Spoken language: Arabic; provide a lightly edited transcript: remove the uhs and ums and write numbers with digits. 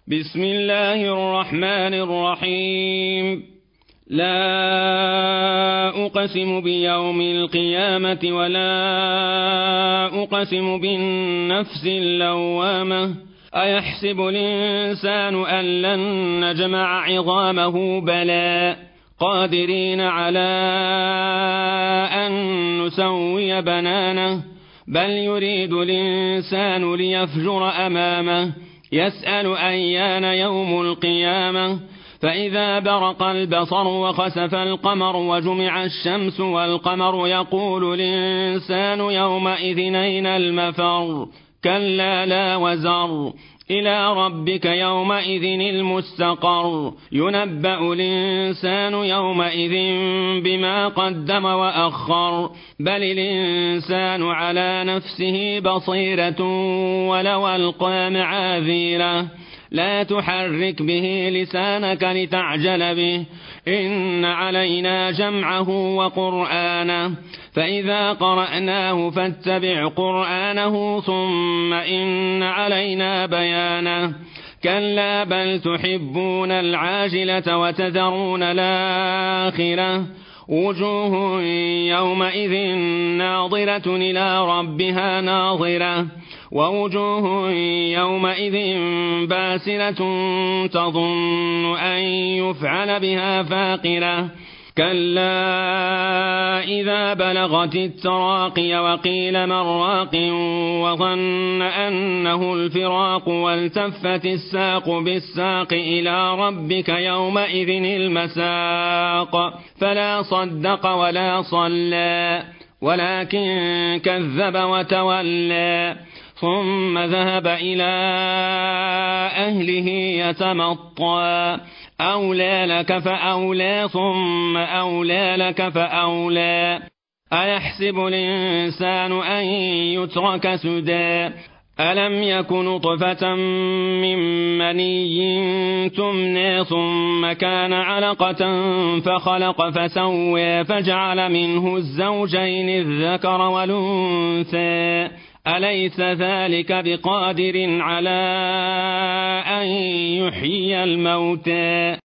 بسم الله الرحمن الرحيم. لا أقسم بيوم القيامة ولا أقسم بالنفس اللوامة أيحسب الإنسان أن لن نجمع عظامه بلى قادرين على أن نسوي بنانه بل يريد الإنسان ليفجر أمامه يسأل أيان يوم القيامة فإذا برق البصر وخسف القمر وجمع الشمس والقمر يقول الإنسان يومئذ أين المفر كلا لا وزر إلى ربك يومئذ المستقر ينبأ الإنسان يومئذ بما قدم وأخر بل الإنسان على نفسه بصيرة ولو ألقى معاذيره لا تحرك به لسانك لتعجل به إن علينا جمعه وقرآنه فإذا قرأناه فاتبع قرآنه ثم إن علينا بيانه كلا بل تحبون العاجلة وتذرون الآخرة وجوه يومئذ ناظرة إلى ربها ناظرة ووجوه يومئذ باسرة تظن أن يفعل بها فاقرة كلا إذا بلغت التراقي وقيل من راق وظن أنه الفراق والتفت الساق بالساق إلى ربك يومئذ المساق فلا صدق ولا صلى ولكن كذب وتولى ثم ذهب إلى أهله يتمطى أولى لك فأولى ثم أولى لك فأولى أيحسب الإنسان أن يترك سدى ألم يك نطفة من مني تمنى ثم كان علقة فخلق فسوى فجعل منه الزوجين الذكر والأنثى أليس ذلك بقادر على أن يحيي الموتى